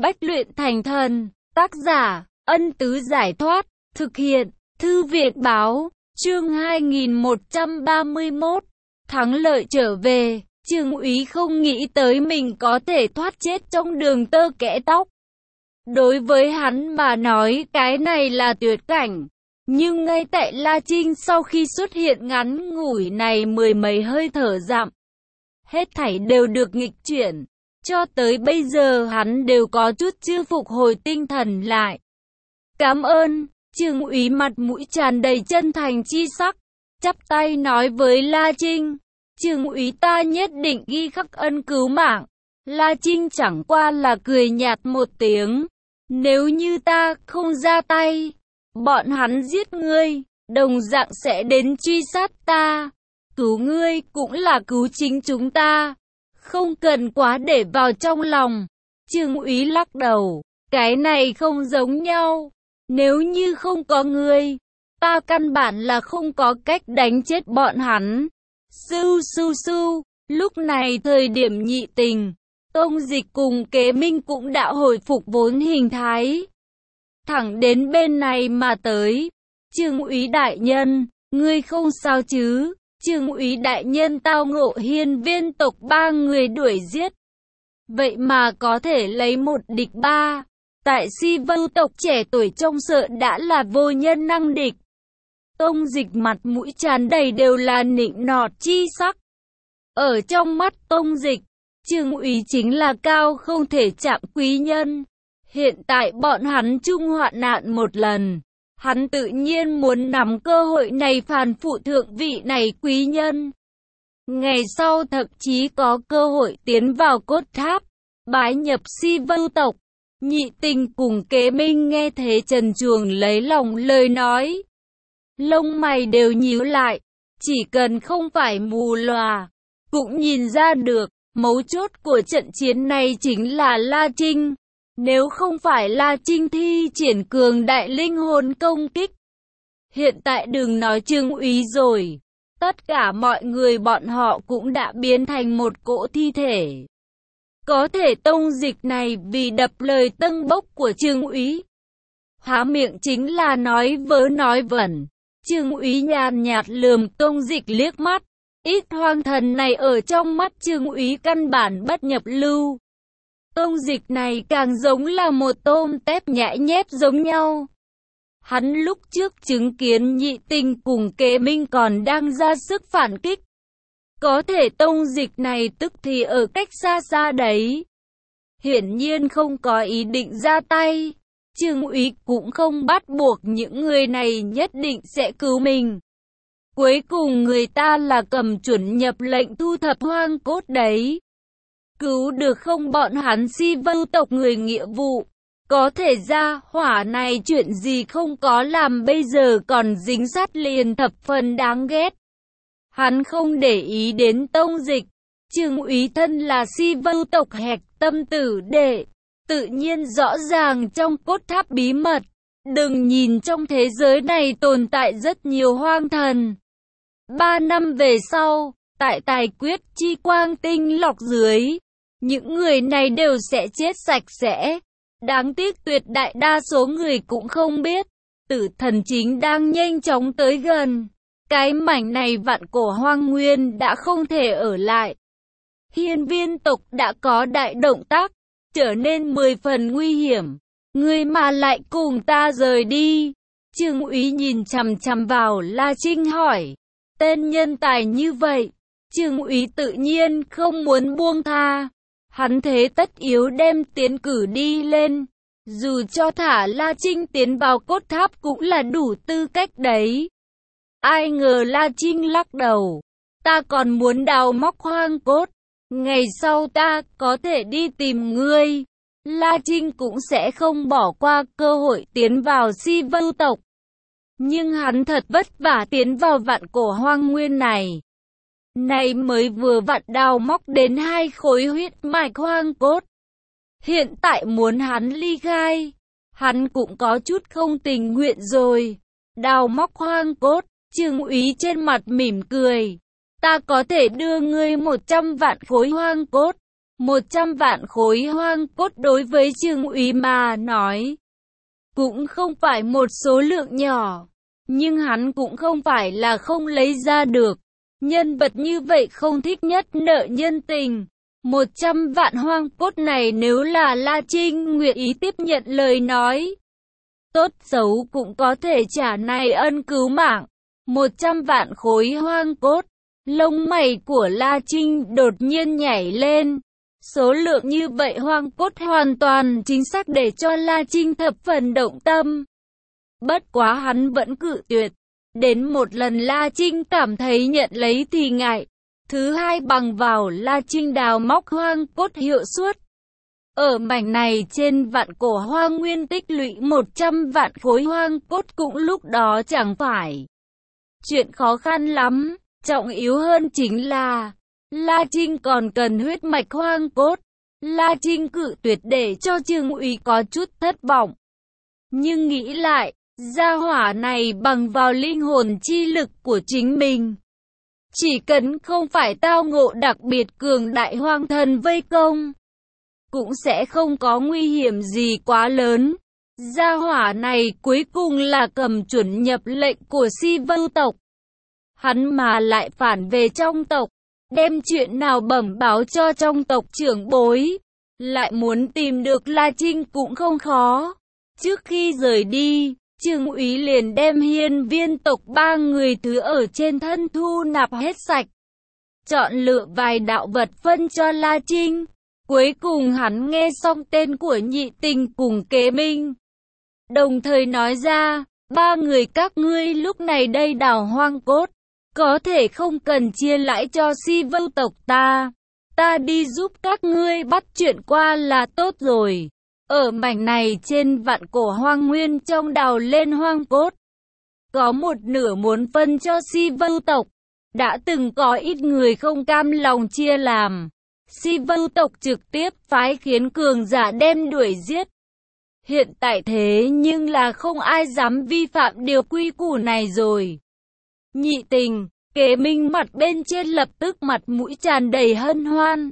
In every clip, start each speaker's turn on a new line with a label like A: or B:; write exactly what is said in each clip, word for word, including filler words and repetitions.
A: Bách luyện thành thần. Tác giả, Ân Tứ Giải Thoát. Thực hiện, Thư viện Báo. Chương hai nghìn một trăm ba mươi mốt. Thắng lợi trở về. Trương Úy không nghĩ tới mình có thể thoát chết trong đường tơ kẽ tóc. Đối với hắn mà nói cái này là tuyệt cảnh. Nhưng ngay tại La Trinh sau khi xuất hiện ngắn ngủi này mười mấy hơi thở dặm, hết thảy đều được nghịch chuyển. Cho tới bây giờ hắn đều có chút chưa phục hồi tinh thần lại. Cảm ơn. Trương Úy mặt mũi tràn đầy chân thành chi sắc, chắp tay nói với La Trinh. Trương Úy ta nhất định ghi khắc ân cứu mạng. La Trinh chẳng qua là cười nhạt một tiếng. Nếu như ta không ra tay, bọn hắn giết ngươi, đồng dạng sẽ đến truy sát ta. Cứu ngươi cũng là cứu chính chúng ta, không cần quá để vào trong lòng. Trương Úy lắc đầu, cái này không giống nhau. Nếu như không có ngươi, ta căn bản là không có cách đánh chết bọn hắn. Sưu sưu sưu, lúc này thời điểm nhị tình, Tông Dịch cùng Kế Minh cũng đã hồi phục vốn hình thái. Thẳng đến bên này mà tới. Trương Úy đại nhân, ngươi không sao chứ? Trương Úy đại nhân tao ngộ hiên viên tộc ba người đuổi giết. Vậy mà có thể lấy một địch ba. Tại Si Vưu tộc trẻ tuổi trông sợ đã là vô nhân năng địch. Tông Dịch mặt mũi tràn đầy đều là nịnh nọt chi sắc. Ở trong mắt Tông Dịch, Trương Úy chính là cao không thể chạm quý nhân. Hiện tại bọn hắn chung hoạn nạn một lần. Hắn tự nhiên muốn nắm cơ hội này phản phụ thượng vị này quý nhân. Ngày sau thậm chí có cơ hội tiến vào cốt tháp, bái nhập Si Vưu tộc. Nhị tình cùng Kế Minh nghe thế trần truồng lấy lòng lời nói. Lông mày đều nhíu lại, chỉ cần không phải mù lòa, cũng nhìn ra được, mấu chốt của trận chiến này chính là La Trinh. Nếu không phải La Trinh thi triển cường đại linh hồn công kích, hiện tại đừng nói Trương Úy rồi, tất cả mọi người bọn họ cũng đã biến thành một cỗ thi thể. Có thể Tông Dịch này vì đập lời tâng bốc của Trương Úy, há miệng chính là nói vớ nói vẩn. Trương Úy nhàn nhạt lườm Tông Dịch liếc mắt. Ít hoang thần này ở trong mắt Trương Úy căn bản bất nhập lưu. Tông Dịch này càng giống là một tôm tép nhãi nhép giống nhau. Hắn lúc trước chứng kiến nhị tình cùng Kế Minh còn đang ra sức phản kích. Có thể Tông Dịch này tức thì ở cách xa xa đấy. Hiển nhiên không có ý định ra tay. Trương Úy cũng không bắt buộc những người này nhất định sẽ cứu mình. Cuối cùng người ta là cầm chuẩn nhập lệnh thu thập hoang cốt đấy. Cứu được không bọn hắn Si Vưu tộc người nghĩa vụ. Có thể ra hỏa này chuyện gì không có làm bây giờ còn dính sát liền thập phần đáng ghét. Hắn không để ý đến Tông Dịch. Trương Úy thân là Si Vưu tộc hạch tâm tử đệ, tự nhiên rõ ràng trong cốt tháp bí mật. Đừng nhìn trong thế giới này tồn tại rất nhiều hoang thần. Ba năm về sau, tại tài quyết chi quang tinh lọc dưới, những người này đều sẽ chết sạch sẽ. Đáng tiếc tuyệt đại đa số người cũng không biết, tử thần chính đang nhanh chóng tới gần. Cái mảnh này vạn cổ hoang nguyên đã không thể ở lại. Hiên viên tộc đã có đại động tác, trở nên mười phần nguy hiểm. Người mà lại cùng ta rời đi. Trương Úy nhìn chằm chằm vào La Trinh hỏi. Tên nhân tài như vậy, Trương Úy tự nhiên không muốn buông tha. Hắn thế tất yếu đem tiến cử đi lên. Dù cho thả La Trinh tiến vào cốt tháp cũng là đủ tư cách đấy. Ai ngờ La Trinh lắc đầu. Ta còn muốn đào móc hoang cốt. Ngày sau ta có thể đi tìm ngươi. La Trinh cũng sẽ không bỏ qua cơ hội tiến vào Si Vưu tộc. Nhưng hắn thật vất vả tiến vào vạn cổ hoang nguyên này. Này mới vừa vặn đào móc đến hai khối huyết mạch hoang cốt. Hiện tại muốn hắn ly khai, hắn cũng có chút không tình nguyện rồi. Đào móc hoang cốt, Trương Úy trên mặt mỉm cười. Ta có thể đưa ngươi một trăm vạn khối hoang cốt. Một trăm vạn khối hoang cốt đối với Trương Úy mà nói, cũng không phải một số lượng nhỏ, nhưng hắn cũng không phải là không lấy ra được. Nhân vật như vậy không thích nhất nợ nhân tình. Một trăm vạn hoang cốt này nếu là La Trinh nguyện ý tiếp nhận lời nói, tốt xấu cũng có thể trả này ân cứu mạng. Một trăm vạn khối hoang cốt, lông mày của La Trinh đột nhiên nhảy lên. Số lượng như vậy hoang cốt hoàn toàn chính xác để cho La Trinh thập phần động tâm. Bất quá hắn vẫn cự tuyệt. Đến một lần La Trinh cảm thấy nhận lấy thì ngại. Thứ hai bằng vào La Trinh đào móc hoang cốt hiệu suất. Ở mảnh này trên vạn cổ hoang nguyên tích lũy một trăm vạn khối hoang cốt cũng lúc đó chẳng phải chuyện khó khăn lắm. Trọng yếu hơn chính là La Trinh còn cần huyết mạch hoang cốt. La Trinh cự tuyệt để cho Trương Úy có chút thất vọng. Nhưng nghĩ lại, gia hỏa này bằng vào linh hồn chi lực của chính mình, chỉ cần không phải tao ngộ đặc biệt cường đại hoang thần vây công, cũng sẽ không có nguy hiểm gì quá lớn. Gia hỏa này cuối cùng là cầm chuẩn nhập lệnh của Si Vưu tộc. Hắn mà lại phản về trong tộc, đem chuyện nào bẩm báo cho trong tộc trưởng bối, lại muốn tìm được La Trinh cũng không khó. Trước khi rời đi, Trương Úy liền đem hiên viên tộc ba người thứ ở trên thân thu nạp hết sạch, chọn lựa vài đạo vật phân cho La Trinh. Cuối cùng hắn nghe xong tên của Nhị Tình cùng Kế Minh, đồng thời nói ra, ba người các ngươi lúc này đây đào hoang cốt, có thể không cần chia lãi cho Si Vưu tộc ta, ta đi giúp các ngươi bắt chuyện qua là tốt rồi. Ở mảnh này trên vạn cổ hoang nguyên trong đào lên hoang cốt, có một nửa muốn phân cho Si Vưu tộc. Đã từng có ít người không cam lòng chia làm, Si Vưu tộc trực tiếp phái khiến cường giả đem đuổi giết. Hiện tại thế nhưng là không ai dám vi phạm điều quy củ này rồi. Nhị Tình, Kế Minh mặt bên trên lập tức mặt mũi tràn đầy hân hoan.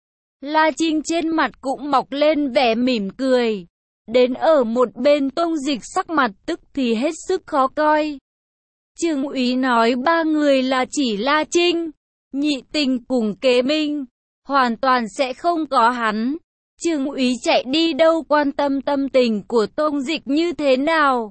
A: La Trinh trên mặt cũng mọc lên vẻ mỉm cười. Đến ở một bên Tông Dịch sắc mặt tức thì hết sức khó coi. Trương Úy nói ba người là chỉ La Trinh, Nhị Tình cùng Kế Minh, hoàn toàn sẽ không có hắn. Trương Úy chạy đi đâu quan tâm tâm tình của Tông Dịch như thế nào.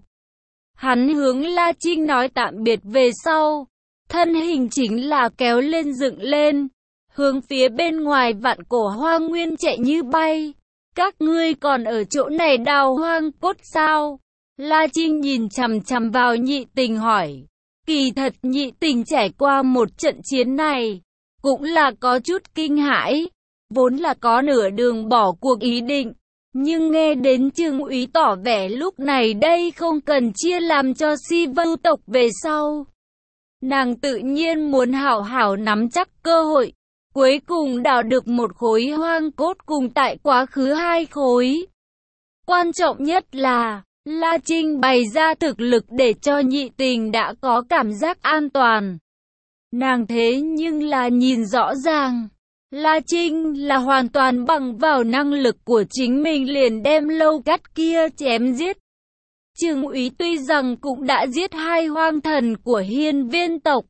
A: Hắn hướng La Trinh nói tạm biệt về sau, thân hình chính là kéo lên dựng lên, hướng phía bên ngoài vạn cổ hoang nguyên chạy như bay. Các ngươi còn ở chỗ này đào hoang cốt sao? La Trinh nhìn chằm chằm vào Nhị Tình hỏi. Kỳ thật Nhị Tình trải qua một trận chiến này, cũng là có chút kinh hãi, vốn là có nửa đường bỏ cuộc ý định. Nhưng nghe đến Trương Úy tỏ vẻ lúc này đây không cần chia làm cho Si Vưu tộc về sau, nàng tự nhiên muốn hảo hảo nắm chắc cơ hội. Cuối cùng đào được một khối hoang cốt cùng tại quá khứ hai khối. Quan trọng nhất là, La Trinh bày ra thực lực để cho Nhị Tình đã có cảm giác an toàn. Nàng thế nhưng là nhìn rõ ràng, La Trinh là hoàn toàn bằng vào năng lực của chính mình liền đem lâu cắt kia chém giết. Trương Úy tuy rằng cũng đã giết hai hoang thần của hiên viên tộc,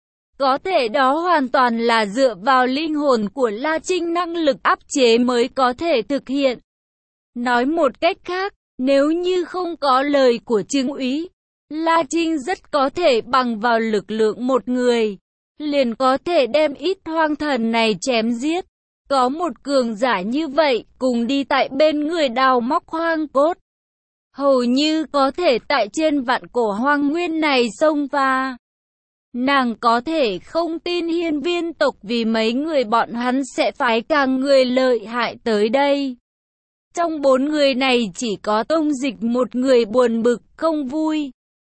A: có thể đó hoàn toàn là dựa vào linh hồn của La Trinh năng lực áp chế mới có thể thực hiện. Nói một cách khác, nếu như không có lời của Trương Úy, La Trinh rất có thể bằng vào lực lượng một người, liền có thể đem ít hoang thần này chém giết. Có một cường giả như vậy, cùng đi tại bên người đào móc hoang cốt, hầu như có thể tại trên vạn cổ hoang nguyên này xông pha. Nàng có thể không tin hiên viên tộc vì mấy người bọn hắn sẽ phái càng người lợi hại tới đây. Trong bốn người này chỉ có Tông Dịch một người buồn bực không vui.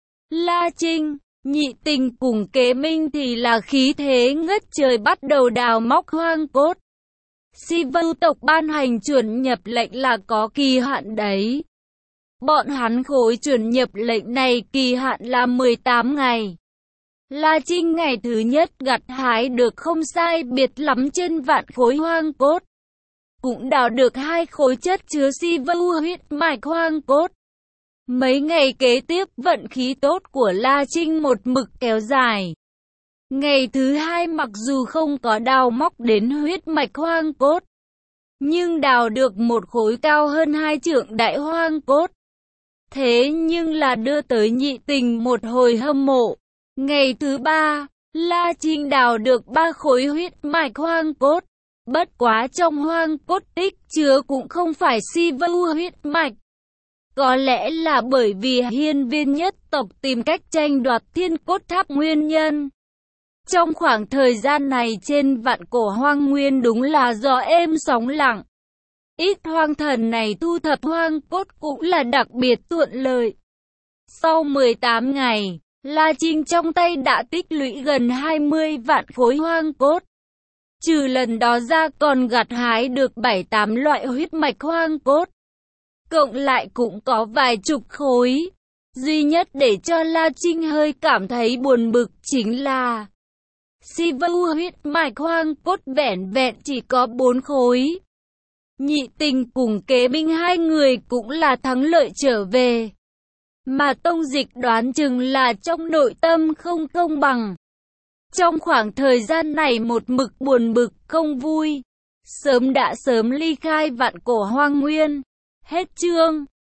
A: La Trinh, Nhị Tình cùng Kế Minh thì là khí thế ngất trời bắt đầu đào móc hoang cốt. Si Vưu tộc ban hành chuẩn nhập lệnh là có kỳ hạn đấy. Bọn hắn khối chuẩn nhập lệnh này kỳ hạn là mười tám ngày. La Trinh ngày thứ nhất gặt hái được không sai biệt lắm trên vạn khối hoang cốt. cũng đào được hai khối chất chứa si vu huyết mạch hoang cốt. Mấy ngày kế tiếp, vận khí tốt của La Trinh một mực kéo dài. Ngày thứ hai mặc dù không có đào móc đến huyết mạch hoang cốt, nhưng đào được một khối cao hơn hai trượng đại hoang cốt. Thế nhưng là đưa tới Nhị Tình một hồi hâm mộ. Ngày thứ ba, La Trinh đào được ba khối huyết mạch hoang cốt. Bất quá trong hoang cốt tích chứa cũng không phải si vu huyết mạch. Có lẽ là bởi vì hiên viên nhất tộc tìm cách tranh đoạt thiên cốt tháp nguyên nhân. Trong khoảng thời gian này trên vạn cổ hoang nguyên đúng là gió êm sóng lặng. Ít hoang thần này thu thập hoang cốt cũng là đặc biệt thuận lợi. Sau mười tám ngày, La Trinh trong tay đã tích lũy gần hai mươi vạn khối hoang cốt. Trừ lần đó ra còn gặt hái được bảy tám loại huyết mạch hoang cốt. Cộng lại cũng có vài chục khối. Duy nhất để cho La Trinh hơi cảm thấy buồn bực chính là si vu huyết mạch hoang cốt vẻn vẹn chỉ có bốn khối. Nhị Tình cùng Kế Binh hai người cũng là thắng lợi trở về. Mà Tông Dịch đoán chừng là trong nội tâm không công bằng. Trong khoảng thời gian này một mực buồn bực không vui. Sớm đã sớm ly khai vạn cổ hoang nguyên. Hết chương.